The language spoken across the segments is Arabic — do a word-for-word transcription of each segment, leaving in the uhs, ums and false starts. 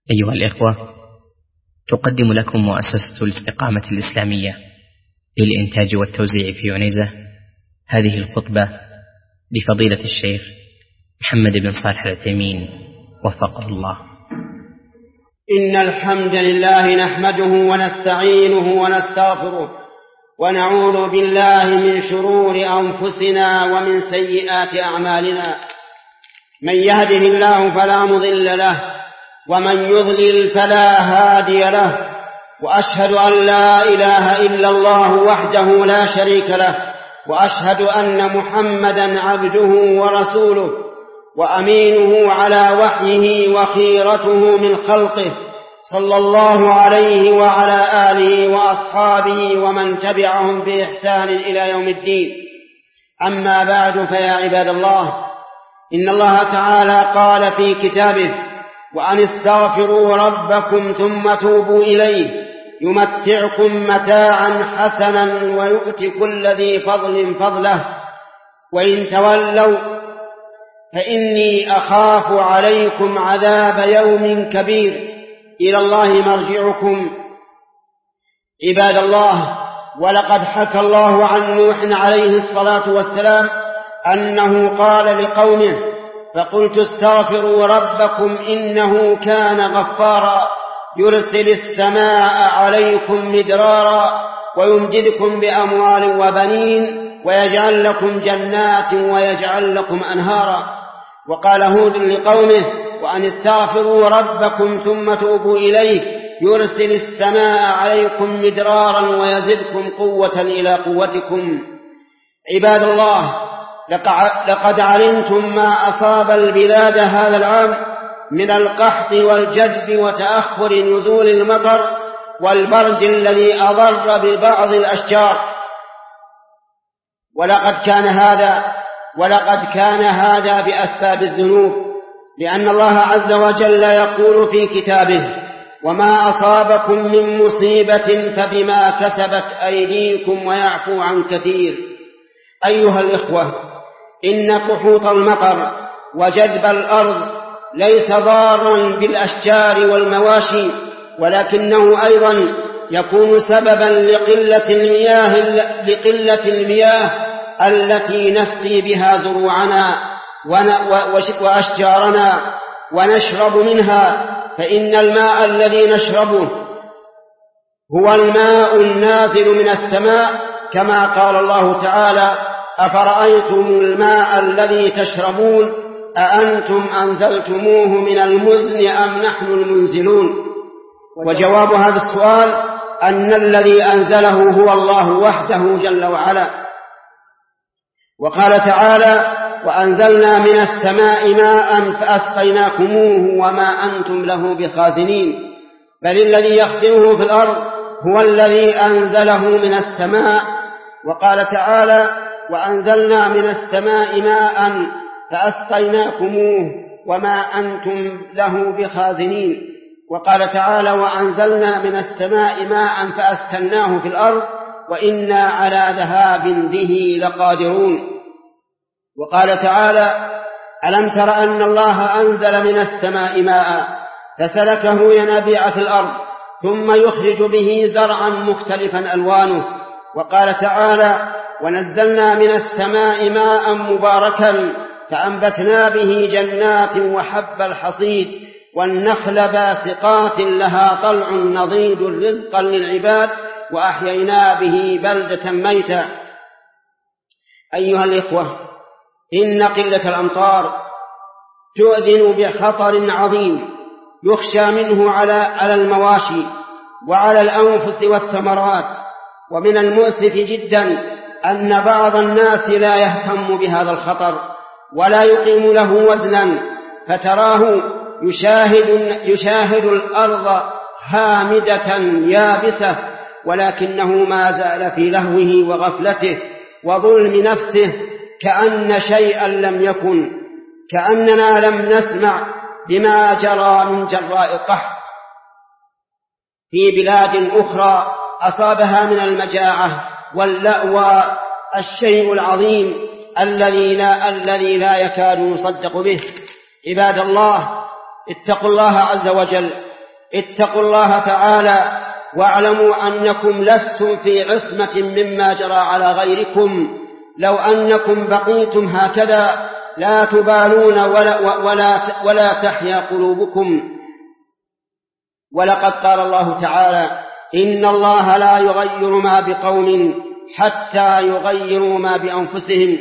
أيها الإخوة، تقدم لكم مؤسسة الاستقامة الإسلامية للإنتاج والتوزيع في عنيزة هذه الخطبة لفضيلة الشيخ محمد بن صالح العثيمين وفقه الله. إن الحمد لله نحمده ونستعينه ونستغفره ونعوذ بالله من شرور أنفسنا ومن سيئات أعمالنا. من يهده الله فلا مضل له ومن يضلل فلا هادي له، وأشهد أن لا إله إلا الله وحده لا شريك له، وأشهد أن محمدا عبده ورسوله وأمينه على وحيه وخيرته من خلقه، صلى الله عليه وعلى آله وأصحابه ومن تبعهم بإحسان إلى يوم الدين. أما بعد، فيا عباد الله، إن الله تعالى قال في كتابه: وأن استغفروا ربكم ثم توبوا إليه يمتعكم متاعا حسنا ويؤتي كل ذي فضل فضله وإن تولوا فإني أخاف عليكم عذاب يوم كبير إلى الله مرجعكم. عباد الله، ولقد حكى الله عن نوح عليه الصلاة والسلام أنه قال لقومه: فقلت استغفروا ربكم إنه كان غفارا يرسل السماء عليكم مدرارا ويمددكم بأموال وبنين ويجعل لكم جنات ويجعل لكم أنهارا. وقال هود لقومه: وأن استغفروا ربكم ثم توبوا إليه يرسل السماء عليكم مدرارا ويزدكم قوة إلى قوتكم. عباد الله، لقد علمتم ما أصاب البلاد هذا العام من القحط والجدب وتأخر نزول المطر والبرد الذي أضر ببعض الأشجار، ولقد كان هذا ولقد كان هذا بأسباب الذنوب، لأن الله عز وجل يقول في كتابه: وما أصابكم من مصيبة فبما كسبت أيديكم ويعفو عن كثير. أيها الإخوة، إن قحوط المطر وجدب الأرض ليس ضارا بالأشجار والمواشي، ولكنه أيضا يكون سببا لقلة المياه, لقلة المياه التي نسقي بها زروعنا وأشجارنا ونشرب منها، فإن الماء الذي نشربه هو الماء النازل من السماء، كما قال الله تعالى: أفرأيتم الماء الذي تشربون أأنتم أنزلتموه من المزن أم نحن المنزلون؟ وجواب هذا السؤال أن الذي أنزله هو الله وحده جل وعلا. وقال تعالى: وأنزلنا من السماء ماء فأسقيناكموه وما أنتم له بخازنين. بل الذي يخزنه في الأرض هو الذي أنزله من السماء. وقال تعالى: وأنزلنا من السماء ماء فأسقيناكموه وما أنتم له بخازنين. وقال تعالى: وأنزلنا من السماء ماء فأسكناه في الأرض وإنا على ذهاب به لقادرون. وقال تعالى: ألم تر أن الله أنزل من السماء ماء فسلكه ينابيع في الأرض ثم يخرج به زرعا مختلفا ألوانه. وقال تعالى: ونزلنا من السماء ماء مباركا فأنبتنا به جنات وحب الحصيد والنخل باسقات لها طلع نضيد رزقا للعباد وأحيينا به بلدة ميتا. أيها الإخوة، إن قلة الأمطار تؤذن بخطر عظيم يخشى منه على المواشي وعلى الأنفس والثمرات. ومن المؤسف جدا أن بعض الناس لا يهتم بهذا الخطر ولا يقيم له وزنا، فتراه يشاهد, يشاهد الأرض هامدة يابسة ولكنه ما زال في لهوه وغفلته وظلم نفسه كأن شيئا لم يكن، كأننا لم نسمع بما جرى من جراء القحط في بلاد أخرى أصابها من المجاعة واللأوى الشيء العظيم الذي لا, الذي لا يكاد يصدق به. عباد الله، اتقوا الله عز وجل اتقوا الله تعالى واعلموا أنكم لستم في عصمة مما جرى على غيركم. لو أنكم بقيتم هكذا لا تبالون ولا, ولا, ولا تحيا قلوبكم. ولقد قال الله تعالى: إن الله لا يغير ما بقوم حتى يغيروا ما بأنفسهم.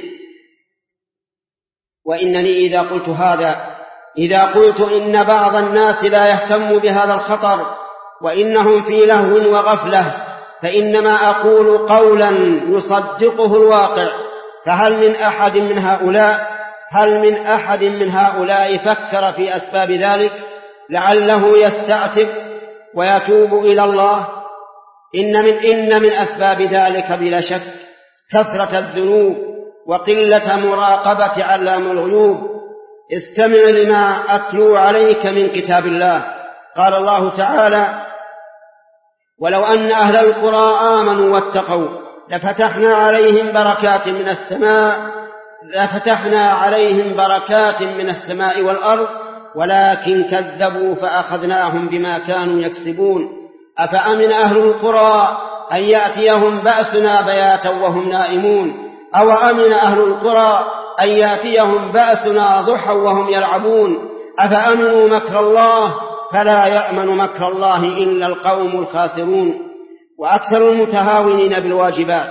وإنني إذا قلت هذا إذا قلت إن بعض الناس لا يهتم بهذا الخطر وإنهم في لهو وغفلة فإنما أقول قولا يصدقه الواقع. فهل من أحد من هؤلاء هل من أحد من هؤلاء فكر في أسباب ذلك لعله يستعتب ويتوب إلى الله؟ إن من, إن من أسباب ذلك بلا شك كثرة الذنوب وقلة مراقبة علام الغيوب. استمع لما أتلو عليك من كتاب الله. قال الله تعالى: ولو أن أهل القرى آمنوا واتقوا لفتحنا عليهم بركات من السماء لفتحنا عليهم بركات من السماء والأرض ولكن كذبوا فأخذناهم بما كانوا يكسبون. أفأمن أهل القرى أن يأتيهم بأسنا بياتا وهم نائمون أو أمن أهل القرى أن يأتيهم بأسنا ضحى وهم يلعبون. أفأمنوا مكر الله فلا يأمن مكر الله إلا القوم الخاسرون. وأكثر المتهاونين بالواجبات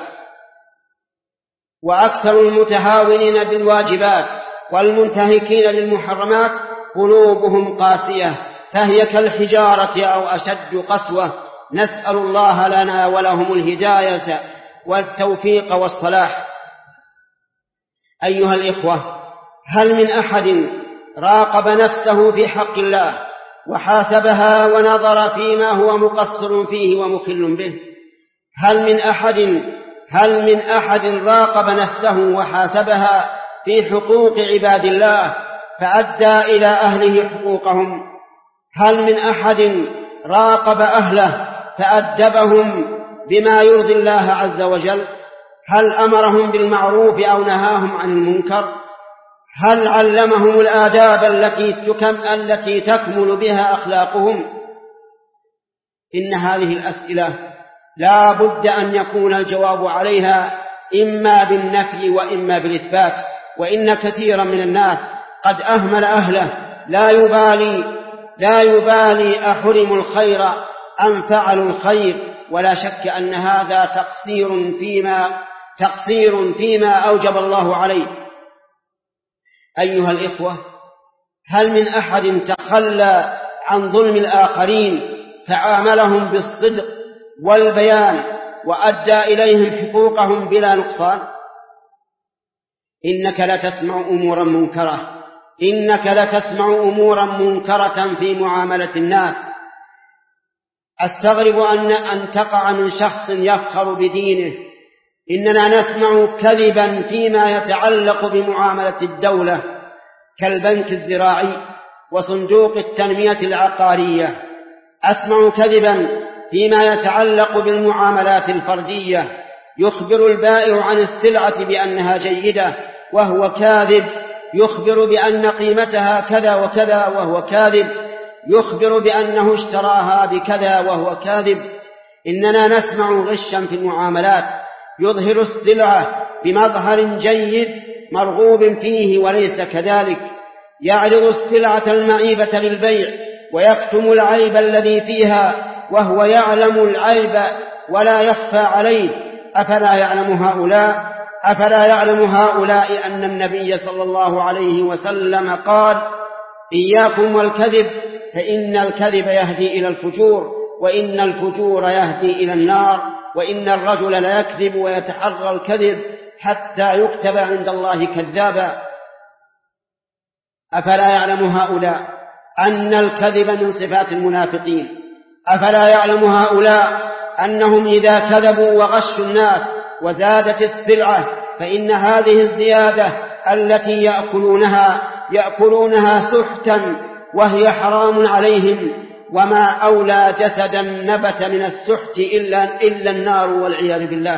وأكثر المتهاونين بالواجبات والمنتهكين للمحرمات قلوبهم قاسية فهي كالحجارة أو أشد قسوة. نسأل الله لنا ولهم الهداية والتوفيق والصلاح. أيها الإخوة، هل من أحد راقب نفسه في حق الله وحاسبها ونظر فيما هو مقصر فيه ومخل به؟ هل من أحد هل من أحد راقب نفسه وحاسبها في حقوق عباد الله فأدى إلى أهله حقوقهم؟ هل من أحد راقب أهله فأدبهم بما يرضي الله عز وجل؟ هل أمرهم بالمعروف أو نهاهم عن المنكر؟ هل علمهم الآداب التي تكم التي تكمل بها أخلاقهم؟ إن هذه الأسئلة لا بد أن يكون الجواب عليها إما بالنفي وإما بالإثبات. وإن كثيرا من الناس قد أهمل أهله لا يبالي لا يبالي أحرموا الخير أم فعلوا الخير، ولا شك أن هذا تقصير فيما تقصير فيما أوجب الله عليه. أيها الإخوة، هل من أحد تخلى عن ظلم الآخرين فعاملهم بالصدق والبيان وأدى إليهم حقوقهم بلا نقصان؟ إنك لتسمع أمورا منكرة إنك لتسمع أمورا منكرة في معاملة الناس. أستغرب أن أن تقع من شخص يفخر بدينه. إننا نسمع كذبا فيما يتعلق بمعاملة الدولة كالبنك الزراعي وصندوق التنمية العقارية. أسمع كذبا فيما يتعلق بالمعاملات الفردية، يخبر البائع عن السلعة بأنها جيدة وهو كاذب، يخبر بأن قيمتها كذا وكذا وهو كاذب، يخبر بأنه اشتراها بكذا وهو كاذب. إننا نسمع غشا في المعاملات، يظهر السلعة بمظهر جيد مرغوب فيه وليس كذلك، يعرض السلعة المعيبة للبيع ويكتم العيب الذي فيها وهو يعلم العيب ولا يخفى عليه. أفلا يعلم هؤلاء أفلا يعلم هؤلاء أن النبي صلى الله عليه وسلم قال: إياكم والكذب فإن الكذب يهدي إلى الفجور وإن الفجور يهدي إلى النار وإن الرجل لا يكذب ويتحرى الكذب حتى يكتب عند الله كذابا. أفلا يعلم هؤلاء أن الكذب من صفات المنافقين؟ أفلا يعلم هؤلاء أنهم إذا كذبوا وغشوا الناس وزادت السلعة فإن هذه الزيادة التي يأكلونها يأكلونها سحتا وهي حرام عليهم، وما أولى جسدا نبت من السحت إلا, إلا النار والعياذ بالله.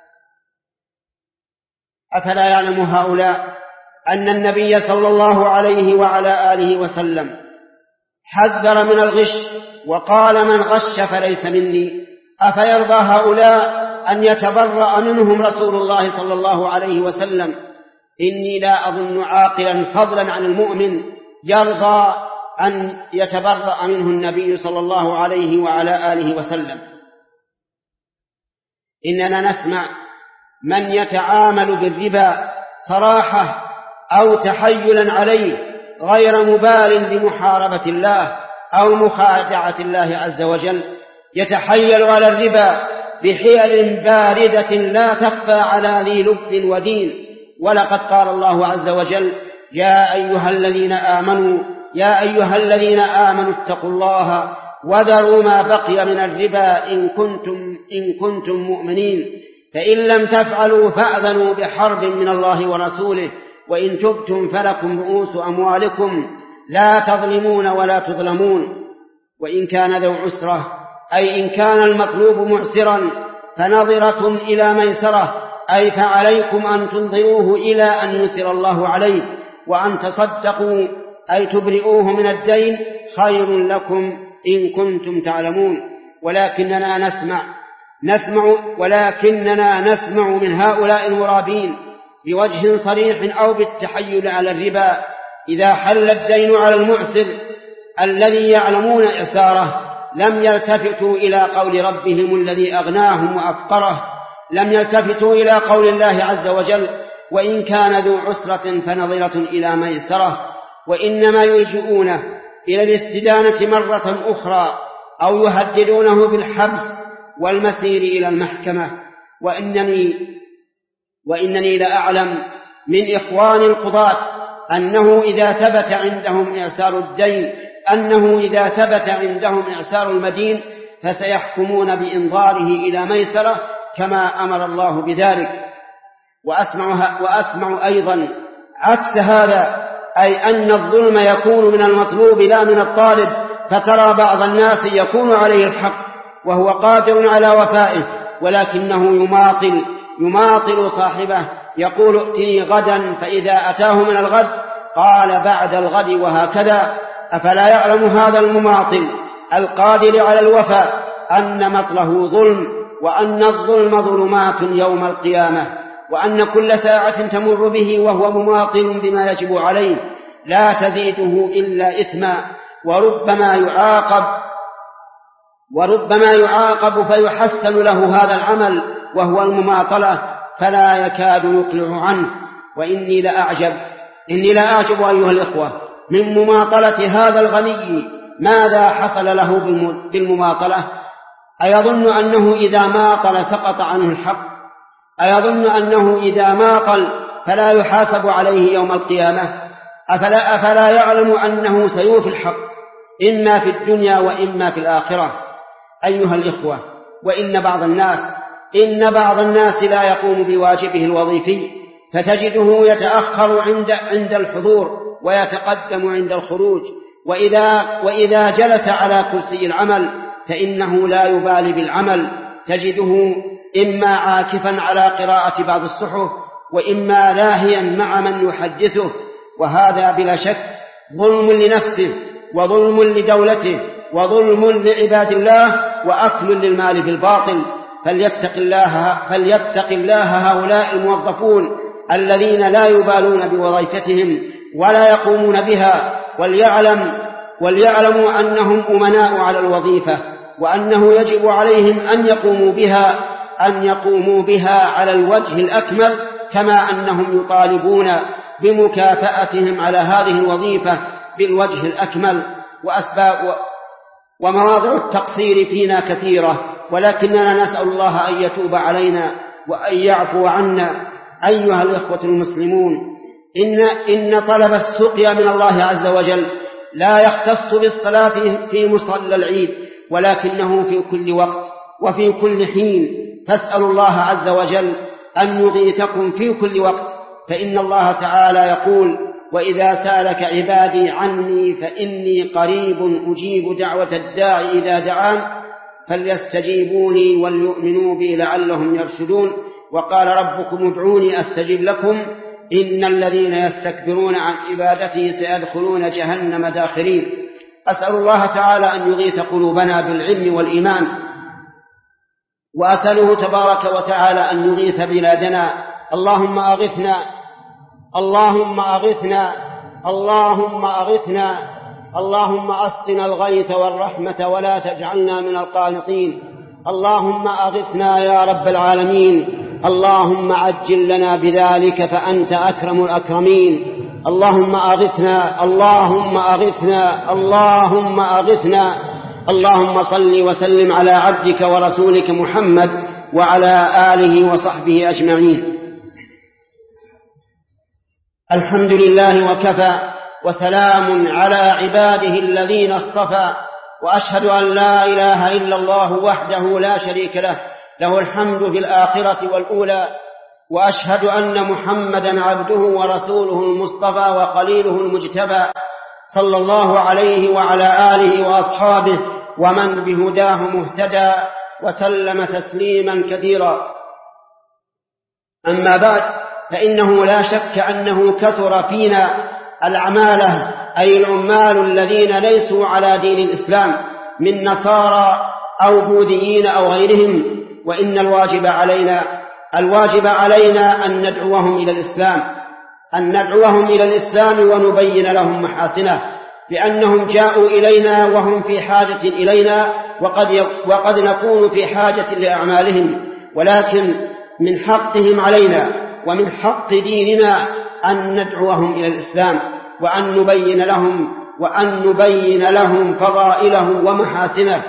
أفلا يعلم هؤلاء أن النبي صلى الله عليه وعلى آله وسلم حذر من الغش وقال من غش فليس مني. أفيرضى هؤلاء أن يتبرأ منهم رسول الله صلى الله عليه وسلم؟ إني لا أظن عاقلا فضلا عن المؤمن يرضى أن يتبرأ منه النبي صلى الله عليه وعلى آله وسلم. إننا نسمع من يتعامل بالربا صراحة أو تحيلا عليه غير مبال بمحاربة الله أو مخادعة الله عز وجل، يتحيل على الربا بحيل باردة لا تخفى على ذي لب ودين. ولقد قال الله عز وجل: يا أيها الذين آمنوا يا أيها الذين آمنوا اتقوا الله وذروا ما بقي من الربا إن كنتم إن كنتم مؤمنين، فإن لم تفعلوا فأذنوا بحرب من الله ورسوله، وإن تبتم فلكم رؤوس أموالكم لا تظلمون ولا تظلمون. وإن كان ذو عسرة أي إن كان المطلوب معسرا فنظرة إلى ميسرة، أي فعليكم أن تنظروه إلى أن يسر الله عليه، وأن تصدقوا أي تبرئوه من الدين خير لكم إن كنتم تعلمون. ولكننا نسمع نسمع ولكننا نسمع من هؤلاء المرابين بوجه صريح أو بالتحيل على الربا إذا حل الدين على المعسر الذي يعلمون إعساره لم يلتفتوا إلى قول ربهم الذي أغناهم وأفقره، لم يلتفتوا إلى قول الله عز وجل: وإن كان ذو عسرة فنظرة إلى ميسرة، وإنما يلجؤونه إلى الاستدانة مرة أخرى أو يهددونه بالحبس والمسير إلى المحكمة. وإنني, وإنني لأعلم من إخوان القضاة أنه إذا ثبت عندهم إعسار الدين أنه إذا ثبت عندهم إعسار المدين فسيحكمون بإنظاره إلى ميسرة كما أمر الله بذلك. وأسمع, وأسمع أيضا عكس هذا، أي أن الظلم يكون من المطلوب لا من الطالب، فترى بعض الناس يكون عليه الحق وهو قادر على وفائه ولكنه يماطل يماطل صاحبه، يقول: ائتني غدا، فإذا أتاه من الغد قال بعد الغد، وهكذا. أفلا يعلم هذا المماطل القادر على الوفاء أن مطله ظلم، وأن الظلم ظلمات يوم القيامة، وأن كل ساعة تمر به وهو مماطل بما يجب عليه لا تزيده إلا إثما، وربما يعاقب وربما يعاقب فيحسن له هذا العمل وهو المماطلة فلا يكاد يقلع عنه. وإني لأعجب إني لأعجب أيها الإخوة من مماطلة هذا الغني، ماذا حصل له بالمماطلة؟ أيظن أنه إذا ماطل سقط عنه الحق؟ أيظن أنه إذا ماطل فلا يحاسب عليه يوم القيامة؟ أفلا, أفلا يعلم أنه سيوفي الحق إما في الدنيا وإما في الآخرة؟ أيها الإخوة، وإن بعض الناس إن بعض الناس لا يقوم بواجبه الوظيفي، فتجده يتأخر عند عند الحضور ويتقدم عند الخروج، وإذا, وإذا جلس على كرسي العمل فإنه لا يبالي بالعمل، تجده إما عاكفا على قراءة بعض الصحف وإما لاهيا مع من يحدثه، وهذا بلا شك ظلم لنفسه وظلم لدولته وظلم لعباد الله وأكل للمال بالباطل. فليتق الله, فليتق الله هؤلاء الموظفون الذين لا يبالون بوظيفتهم ولا يقومون بها، وليعلم وليعلموا أنهم أمناء على الوظيفة، وأنه يجب عليهم أن يقوموا بها أن يقوموا بها على الوجه الأكمل، كما أنهم يطالبون بمكافأتهم على هذه الوظيفة بالوجه الأكمل. وأسباب ومواضع التقصير فينا كثيرة، ولكننا نسأل الله أن يتوب علينا وأن يعفو عنا. أيها الإخوة المسلمون، إن, إن طلب السقيا من الله عز وجل لا يختص بالصلاة في مصلى العيد، ولكنه في كل وقت وفي كل حين. فاسألوا الله عز وجل أن يغيثكم في كل وقت، فإن الله تعالى يقول: وإذا سألك عبادي عني فإني قريب أجيب دعوة الداعي إذا دعان فليستجيبوا لي وليؤمنوا بي لعلهم يرشدون. وقال ربكم ادعوني أستجب لكم إن الذين يستكبرون عن عبادتي سيدخلون جهنم داخرين. أسأل الله تعالى أن يغيث قلوبنا بالعلم والإيمان، وأسأله تبارك وتعالى أن يغيث بلادنا. اللهم أغثنا اللهم أغثنا اللهم أغثنا اللهم أسقنا الغيث والرحمة ولا تجعلنا من القانطين. اللهم أغثنا يا رب العالمين. اللهم عجل لنا بذلك فأنت أكرم الأكرمين. اللهم أغثنا اللهم أغثنا اللهم أغثنا. اللهم صل وسلم على عبدك ورسولك محمد وعلى آله وصحبه أجمعين. الحمد لله وكفى، وسلام على عباده الذين اصطفى، وأشهد أن لا إله إلا الله وحده لا شريك له، له الحمد في الآخرة والأولى، وأشهد أن محمدا عبده ورسوله المصطفى وخليله المجتبى، صلى الله عليه وعلى آله وأصحابه ومن بهداه مهتدى، وسلم تسليما كثيرا. أما بعد، فإنه لا شك أنه كثر فينا العمالة، أي العمال الذين ليسوا على دين الإسلام من نصارى أو بوذيين أو غيرهم، وإن الواجب علينا الواجب علينا أن ندعوهم إلى الإسلام أن ندعوهم إلى الإسلام ونبين لهم محاسنه، لأنهم جاءوا إلينا وهم في حاجة إلينا، وقد وقد نكون في حاجة لأعمالهم، ولكن من حقهم علينا ومن حق ديننا أن ندعوهم إلى الإسلام، وأن نبين لهم وأن نبين لهم فضائله ومحاسنه.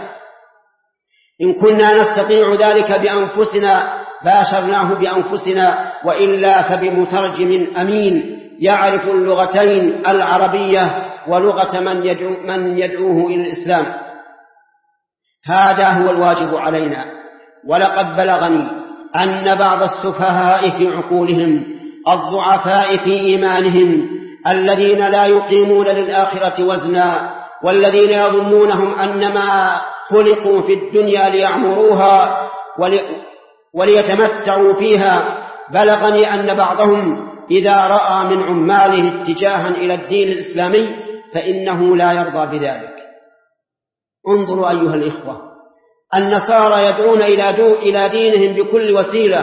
إن كنا نستطيع ذلك بأنفسنا باشرناه بأنفسنا، وإلا فبمترجم أمين يعرف اللغتين العربية ولغة من يدعو من يدعوه إلى الإسلام. هذا هو الواجب علينا. ولقد بلغني أن بعض السفهاء في عقولهم الضعفاء في إيمانهم الذين لا يقيمون للآخرة وزنا، والذين يظنونهم أنما خلقوا في الدنيا ليعمروها وليتمتعوا فيها، بلغني أن بعضهم إذا رأى من عماله اتجاها إلى الدين الإسلامي فإنه لا يرضى بذلك. انظروا أيها الإخوة، النصارى يدعون إلى دينهم بكل وسيلة،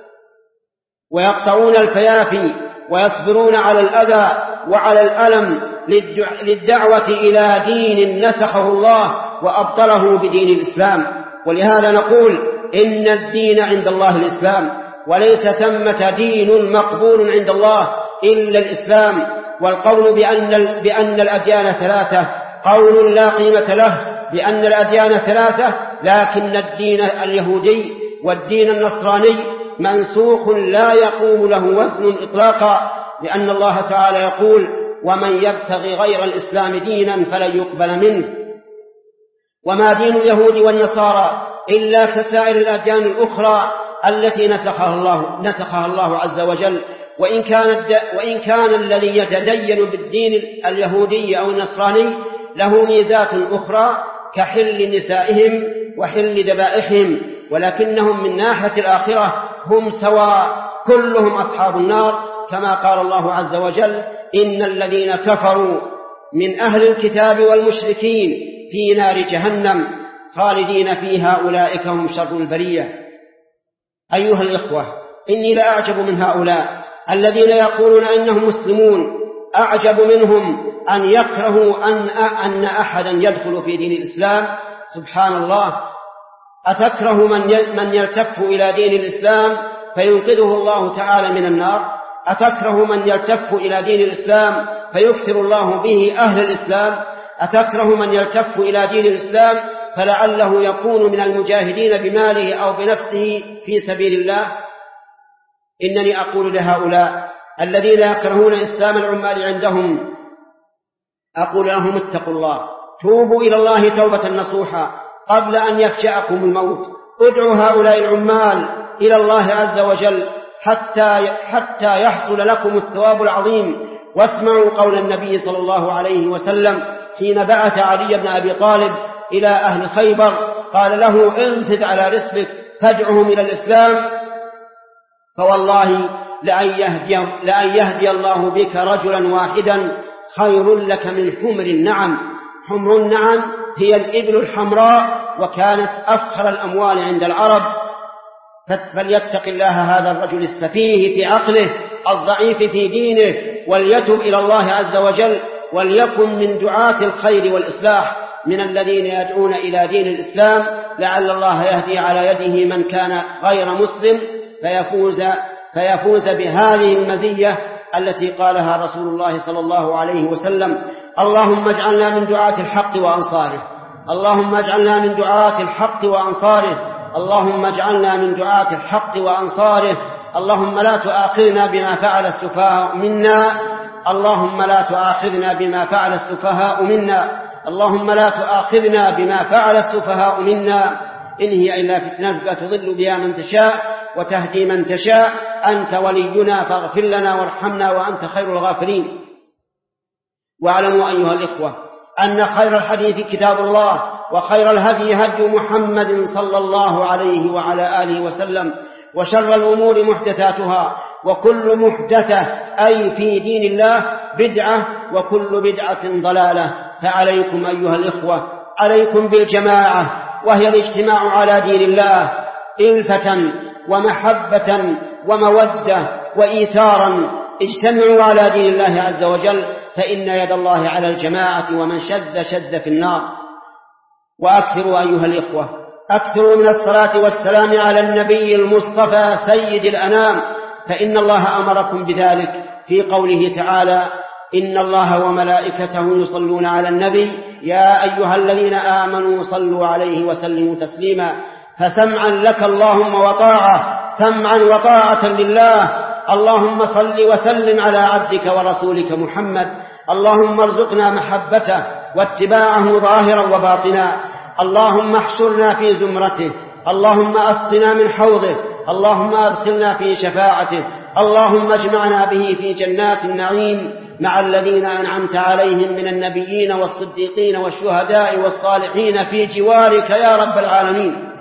ويقطعون الفيافي ويصبرون على الأذى وعلى الألم للدعوة إلى دين نسخه الله وأبطله بدين الإسلام. ولهذا نقول إن الدين عند الله الإسلام، وليس ثمة دين مقبول عند الله إلا الإسلام. والقول بأن, بأن الأديان ثلاثة قول لا قيمة له، بأن الأديان ثلاثة، لكن الدين اليهودي والدين النصراني منسوخ لا يقوم له وزن إطلاقا، لأن الله تعالى يقول: ومن يبتغي غير الإسلام دينا فلن يقبل منه. وما دين اليهود والنصارى إلا كسائر الأديان الأخرى التي نسخها الله, نسخها الله عز وجل. وإن كان, وإن كان الذي يتدين بالدين اليهودي أو النصراني له ميزات أخرى كحل نسائهم وحل ذبائحهم، ولكنهم من ناحية الآخرة هم سواء، كلهم أصحاب النار، كما قال الله عز وجل: إن الذين كفروا من أهل الكتاب والمشركين في نار جهنم خالدين فيها أولئك هم شر البرية. أيها الإخوة، إني لأعجب من هؤلاء الذين يقولون أنهم مسلمون، أعجب منهم أن يكرهوا أن, أن أحدا يدخل في دين الإسلام. سبحان الله، أتكره من يلتف إلى دين الإسلام فينقذه الله تعالى من النار؟ أتكره من يلتف إلى دين الإسلام فيكثر الله به أهل الإسلام؟ أتكره من يلتف إلى دين الإسلام فلعله يكون من المجاهدين بماله أو بنفسه في سبيل الله؟ إنني أقول لهؤلاء الذين يكرهون إسلام العمال عندهم، أقول لهم: اتقوا الله، توبوا إلى الله توبة نصوحا قبل أن يفجأكم الموت. ادعوا هؤلاء العمال إلى الله عز وجل حتى حتى يحصل لكم الثواب العظيم. واسمعوا قول النبي صلى الله عليه وسلم حين بعث علي بن أبي طالب إلى أهل خيبر، قال له: انفذ على رسلك فادعهم إلى الإسلام، فوالله لأن يهدي, لأن يهدي الله بك رجلا واحدا خير لك من حمر النعم. حمر النعم هي الإبل الحمراء، وكانت أفخر الأموال عند العرب. فليتق الله هذا الرجل السفيه في عقله الضعيف في دينه، وليتب إلى الله عز وجل، وليكن من دعاة الخير والإصلاح، من الذين يدعون إلى دين الإسلام، لعل الله يهدي على يده من كان غير مسلم فيفوز, فيفوز بهذه المزية التي قالها رسول الله صلى الله عليه وسلم: اللهم اجعلنا من دعاة الحق وأنصاره، اللهم اجعلنا من دعاة الحق وأنصاره، اللهم اجعلنا من دعاة الحق وأنصاره. اللهم لا تؤاخذنا بما فعل السفهاء منا، اللهم لا تؤاخذنا بما فعل السفهاء منا، اللهم لا تؤاخذنا بما فعل السفهاء منا، إن هي إلا فتنتك تضل بها من تشاء وتهدي من تشاء، أنت ولينا فاغفر لنا وارحمنا وأنت خير الغافرين. واعلموا أيها الإخوة أن خير الحديث كتاب الله، وخير الهدي هدي محمد صلى الله عليه وعلى آله وسلم، وشر الأمور محدثاتها، وكل محدثة أي في دين الله بدعة، وكل بدعة ضلالة. فعليكم أيها الإخوة، عليكم بالجماعة، وهي الاجتماع على دين الله إلفة ومحبة ومودة وإيثارا. اجتمعوا على دين الله عز وجل، فإن يد الله على الجماعة، ومن شذ شذ في النار. وأكثروا أيها الإخوة، أكثروا من الصلاة والسلام على النبي المصطفى سيد الأنام، فإن الله أمركم بذلك في قوله تعالى: إن الله وملائكته يصلون على النبي يا أيها الذين آمنوا صلوا عليه وسلموا تسليما. فسمعا لك اللهم وطاعة، سمعا وطاعة لله. اللهم صل وسلم على عبدك ورسولك محمد، اللهم ارزقنا محبته واتباعه ظاهرا وباطنا. اللهم احشرنا في زمرته، اللهم أسقنا من حوضه، اللهم أدخلنا في شفاعته، اللهم اجمعنا به في جنات النعيم مع الذين أنعمت عليهم من النبيين والصديقين والشهداء والصالحين في جوارك يا رب العالمين.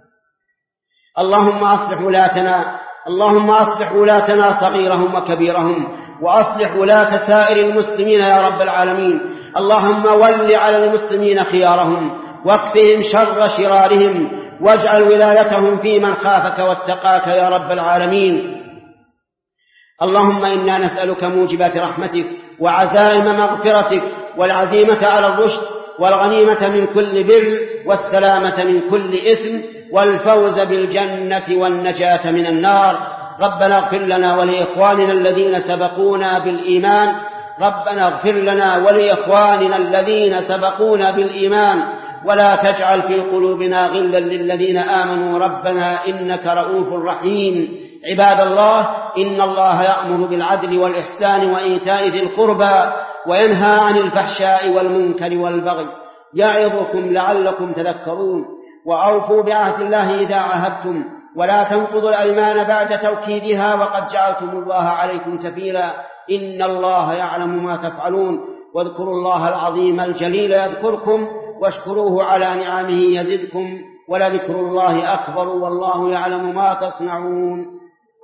اللهم أصلح ولاتنا، اللهم أصلح ولاتنا صغيرهم وكبيرهم، وأصلح ولاة سائر المسلمين يا رب العالمين. اللهم ول على المسلمين خيارهم، واكفهم شر شرارهم، واجعل ولايتهم في من خافك واتقاك يا رب العالمين. اللهم إنا نسألك موجبات رحمتك وعزائم مغفرتك، والعزيمة على الرشد، والغنيمة من كل بر، والسلامة من كل إثم، والفوز بالجنة والنجاة من النار. ربنا اغفر لنا ولإخواننا الذين سبقونا بالإيمان، ربنا اغفر لنا ولإخواننا الذين سبقونا بالإيمان، ولا تجعل في قلوبنا غلا للذين آمنوا ربنا إنك رؤوف رحيم. عباد الله، إن الله يأمر بالعدل والإحسان وإيتاء ذي القربى، وينهى عن الفحشاء والمنكر والبغي، يعظكم لعلكم تذكرون. وأوفوا بعهد الله إذا عاهدتم، ولا تنقضوا الأيمان بعد توكيدها، وقد جعلتم الله عليكم كفيلا، إن الله يعلم ما تفعلون. واذكروا الله العظيم الجليل يذكركم، واشكروه على نعمه يزدكم، ولذكر الله أكبر، والله يعلم ما تصنعون.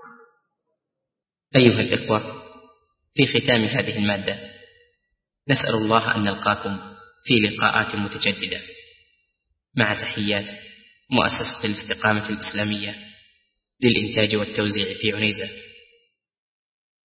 أيها الإخوة، في ختام هذه المادة نسأل الله أن نلقاكم في لقاءات متجددة، مع تحيات مؤسسة الاستقامة الإسلامية للإنتاج والتوزيع في عنيزة.